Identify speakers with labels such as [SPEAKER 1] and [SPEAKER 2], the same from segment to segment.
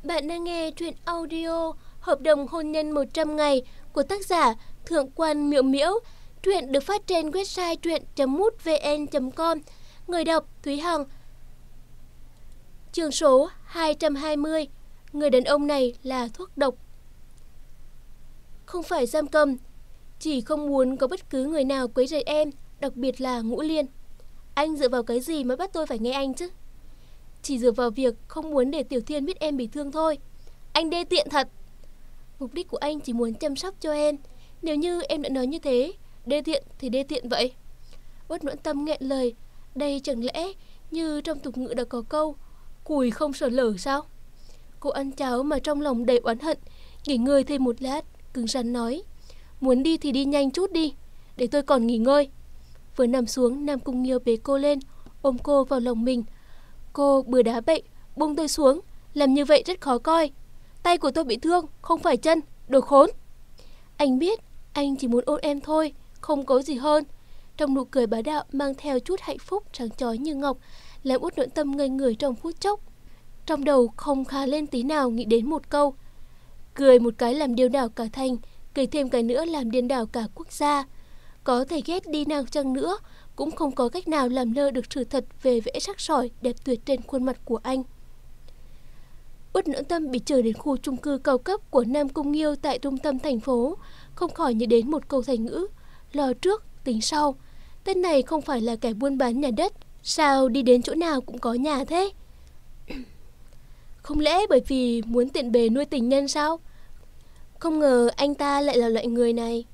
[SPEAKER 1] Bạn đang nghe truyện audio Hợp đồng hôn nhân 100 ngày của tác giả Thượng quan Miễu Miễu. Truyện được phát trên website truyện.mútvn.com. Người đọc Thúy Hằng. Chương số 220. Người đàn ông này là thuốc độc. Không phải giam cầm, chỉ không muốn có bất cứ người nào quấy rầy em, đặc biệt là Ngũ Liên. Anh dựa vào cái gì mà bắt tôi phải nghe anh chứ? Chỉ dựa vào việc không muốn để Tiểu Thiên biết em bị thương thôi. Anh đê tiện thật. Mục đích của anh chỉ muốn chăm sóc cho em. Nếu như em đã nói như thế, đê tiện thì đê tiện vậy. Uất Noãn Tâm nghẹn lời. Đây chẳng lẽ như trong tục ngữ đã có câu cùi không sờ lở sao? Cô ăn cháo mà trong lòng đầy oán hận. Nghỉ ngơi thêm một lát, cứng rắn nói: muốn đi thì đi nhanh chút đi, để tôi còn nghỉ ngơi. Vừa nằm xuống, Nam Cung Nghiêu bế cô lên, ôm cô vào lòng mình. Cô bừa đá bậy, buông tôi xuống. Làm như vậy rất khó coi. Tay của tôi bị thương, không phải chân, đồ khốn. Anh biết, anh chỉ muốn ôm em thôi, không có gì hơn. Trong nụ cười bá đạo mang theo chút hạnh phúc sáng chói như ngọc, làm Uất Noãn Tâm ngây người trong phút chốc. Trong đầu không khá lên tí nào nghĩ đến một câu: cười một cái làm điên đảo cả thành, cười thêm cái nữa làm điên đảo cả quốc gia. Có thể ghét đi nào chăng nữa, cũng không có cách nào làm lơ được sự thật về vẽ sắc sỏi đẹp tuyệt trên khuôn mặt của anh. Uất Noãn Tâm bị chờ đến khu chung cư cao cấp của Nam Cung Nghiêu tại trung tâm thành phố, không khỏi nhớ đến một câu thành ngữ: lo trước tính sau. Tên này không phải là kẻ buôn bán nhà đất, sao đi đến chỗ nào cũng có nhà thế? Không lẽ bởi vì muốn tiện bề nuôi tình nhân sao? Không ngờ anh ta lại là loại người này.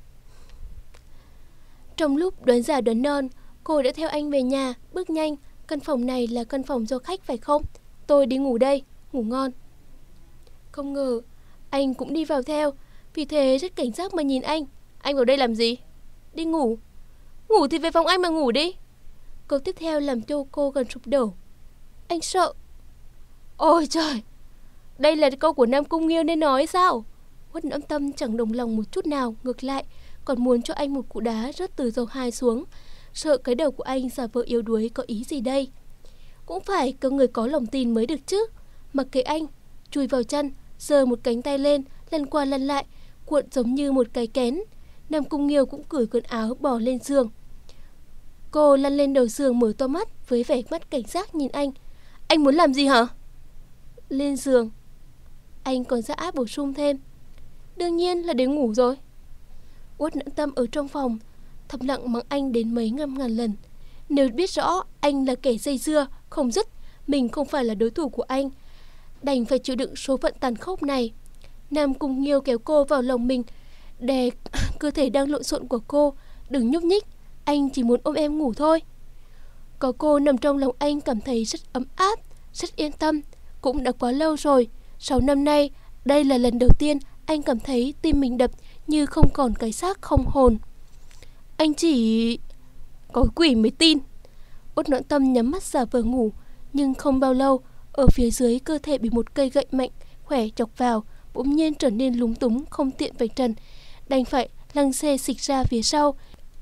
[SPEAKER 1] Trong lúc đoán già đoán non, cô đã theo anh về nhà, bước nhanh. Căn phòng này là căn phòng cho khách phải không? Tôi đi ngủ đây, ngủ ngon. Không ngờ anh cũng đi vào theo, vì thế rất cảnh giác mà nhìn anh. Anh vào đây làm gì? Đi ngủ. Ngủ thì về phòng anh mà ngủ đi. Câu tiếp theo làm cho cô gần sụp đổ. Anh sợ. Ôi trời, đây là câu của Nam Cung Nghiêu nên nói sao? Uất Noãn Tâm chẳng đồng lòng một chút nào, ngược lại còn muốn cho anh một cú đá rớt từ lầu 2 xuống. Sợ cái đầu của anh giả vờ yếu đuối có ý gì đây? Cũng phải có người có lòng tin mới được chứ. Mặc kệ anh, chui vào chăn, giơ một cánh tay lên, lăn qua lăn lại, cuộn giống như một cái kén. Nam Cung Nghiêu cũng cởi quần áo bò lên giường. Cô lăn lên đầu giường mở to mắt với vẻ mắt cảnh giác nhìn anh. Anh muốn làm gì hả? Lên giường. Anh còn ra áp bổ sung thêm. Đương nhiên là để ngủ rồi. Uất Noãn Tâm ở trong phòng thầm lặng mắng anh đến mấy trăm ngàn lần. Nếu biết rõ anh là kẻ dây dưa không dứt, mình không phải là đối thủ của anh, đành phải chịu đựng số phận tàn khốc này. Nam Cung Nghiêu kéo cô vào lòng mình, đè cơ thể đang lộn xộn của cô. Đừng nhúc nhích, anh chỉ muốn ôm em ngủ thôi. Có cô nằm trong lòng anh cảm thấy rất ấm áp, rất yên tâm. Cũng đã quá lâu rồi, 6 năm nay, đây là lần đầu tiên anh cảm thấy tim mình đập như không còn cái xác không hồn. Anh chỉ... có quỷ mới tin. Uất Noãn Tâm nhắm mắt giả vờ ngủ, nhưng không bao lâu, ở phía dưới cơ thể bị một cây gậy mạnh khỏe chọc vào, bỗng nhiên trở nên lúng túng không tiện vạch trần, đành phải lăng xê xịch ra phía sau.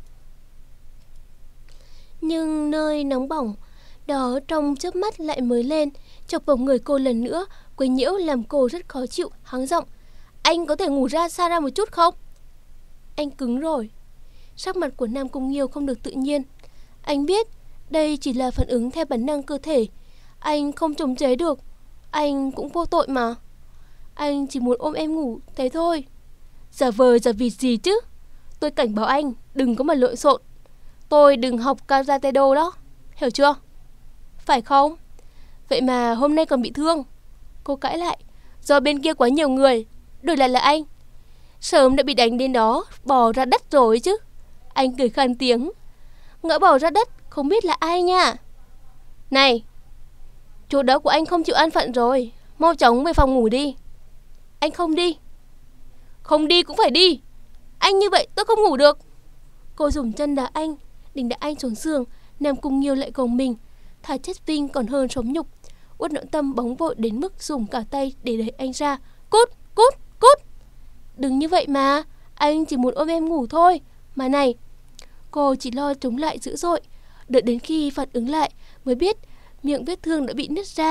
[SPEAKER 1] Nhưng nơi nóng bỏng đó trong chớp mắt lại mới lên, chọc vào người cô lần nữa, quấy nhiễu làm cô rất khó chịu, hắng giọng. Anh có thể ngủ ra xa ra một chút không? Anh cứng rồi. Sắc mặt của Nam Cung Nghiêu không được tự nhiên. Anh biết đây chỉ là phản ứng theo bản năng cơ thể, anh không chống chế được. Anh cũng vô tội mà. Anh chỉ muốn ôm em ngủ, thế thôi. Giả vờ giả vịt gì chứ? Tôi cảnh báo anh đừng có mà lộn xộn. Tôi đừng học karate do đó, hiểu chưa? Phải không? Vậy mà hôm nay còn bị thương. Cô cãi lại. Do bên kia quá nhiều người, đổi lại là anh. Sớm đã bị đánh đến đó, bò ra đất rồi chứ. Anh cười khan tiếng. Ngỡ bò ra đất, không biết là ai nha. Này, chỗ đó của anh không chịu an phận rồi, mau chóng về phòng ngủ đi. Anh không đi. Không đi cũng phải đi. Anh như vậy tôi không ngủ được. Cô dùng chân đá anh, định đá anh xuống giường. Nam Cung Nghiêu lại gồng mình, thà chết vinh còn hơn sống nhục. Uất Noãn Tâm bóng vội đến mức dùng cả tay để đẩy anh ra. Cút, cút, cút. Đừng như vậy mà, anh chỉ muốn ôm em ngủ thôi. Mà này, cô chỉ lo chống lại dữ dội, đợi đến khi phản ứng lại mới biết miệng vết thương đã bị nứt ra,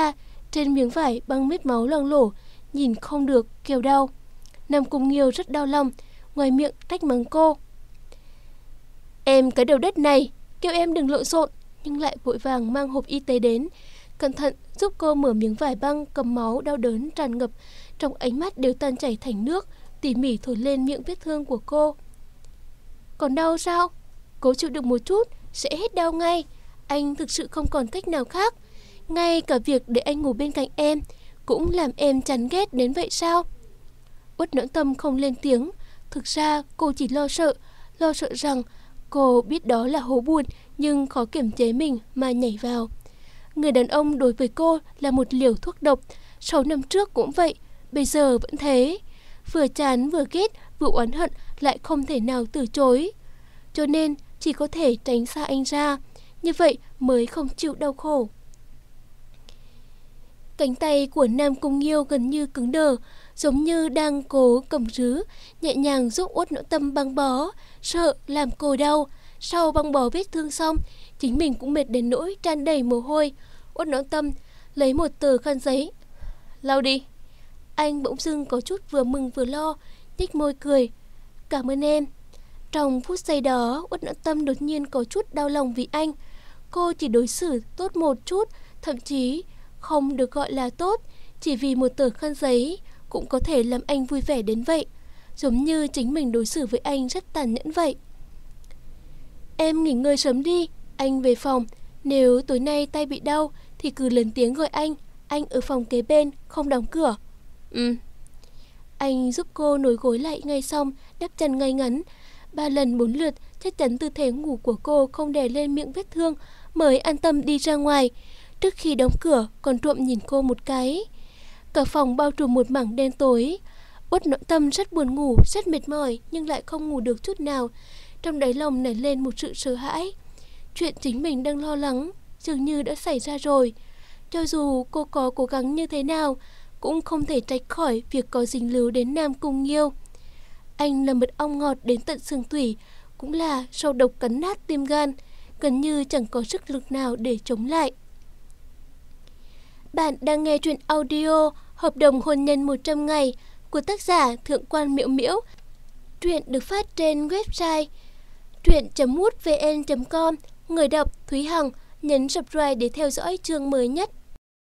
[SPEAKER 1] Trên miếng vải băng vết máu loang lổ, nhìn không được kêu đau. Nam Cung Nghiêu rất đau lòng, ngoài miệng trách mắng cô. Em cái đầu đất này, kêu em đừng lộn xộn, nhưng lại vội vàng mang hộp y tế đến, cẩn thận giúp cô mở miếng vải băng cầm máu đau đớn tràn ngập, trong ánh mắt đều tan chảy thành nước, tỉ mỉ thổi lên miệng vết thương của cô. Còn đau sao? Cố chịu đựng một chút, sẽ hết đau ngay. Anh thực sự không còn cách nào khác. Ngay cả việc để anh ngủ bên cạnh em cũng làm em chán ghét đến vậy sao? Uất Noãn Tâm không lên tiếng. Thực ra cô chỉ lo sợ rằng cô biết đó là hố bùn nhưng khó kiềm chế mình mà nhảy vào. Người đàn ông đối với cô là một liều thuốc độc, 6 năm trước cũng vậy, bây giờ vẫn thế. Vừa chán vừa ghét vừa oán hận lại không thể nào từ chối. Cho nên chỉ có thể tránh xa anh ra, như vậy mới không chịu đau khổ. Cánh tay của Nam Cung Nghiêu gần như cứng đờ, giống như đang cố cầm rứ, nhẹ nhàng giúp Uất Noãn Tâm băng bó, sợ làm cô đau. Sau băng bó vết thương xong, chính mình cũng mệt đến nỗi tràn đầy mồ hôi. Uất Noãn Tâm lấy một tờ khăn giấy, lau đi. Anh bỗng dưng có chút vừa mừng vừa lo, nhếch môi cười. Cảm ơn em. Trong phút giây đó, Uất Noãn Tâm đột nhiên có chút đau lòng vì anh. Cô chỉ đối xử tốt một chút, thậm chí không được gọi là tốt, chỉ vì một tờ khăn giấy cũng có thể làm anh vui vẻ đến vậy, giống như chính mình đối xử với anh rất tàn nhẫn vậy. Em nghỉ ngơi sớm đi, anh về phòng. Nếu tối nay tay bị đau thì cứ lớn tiếng gọi anh ở phòng kế bên, không đóng cửa. Anh giúp cô nối gối lại ngay xong, đắp chăn ngay ngắn. 3 lần 4 lượt, chắc chắn tư thế ngủ của cô không đè lên miệng vết thương, mới an tâm đi ra ngoài. Trước khi đóng cửa còn trộm nhìn cô một cái. Cả phòng bao trùm một mảng đen tối. Uất Noãn Tâm rất buồn ngủ, rất mệt mỏi, nhưng lại không ngủ được chút nào. Trong đáy lòng nảy lên một sự sợ hãi. Chuyện chính mình đang lo lắng dường như đã xảy ra rồi. Cho dù cô có cố gắng như thế nào, cũng không thể tránh khỏi việc có dính líu đến Nam Cung Nghiêu. Anh là mật ong ngọt đến tận xương tủy, cũng là sâu độc cắn nát tim gan, gần như chẳng có sức lực nào để chống lại. Bạn đang nghe truyện audio Hợp đồng hôn nhân 100 ngày của tác giả Thượng Quan Miễu Miễu. Truyện được phát trên website truyện.mútvn.com. Người đọc Thúy Hằng. Nhấn subscribe để theo dõi chương mới nhất.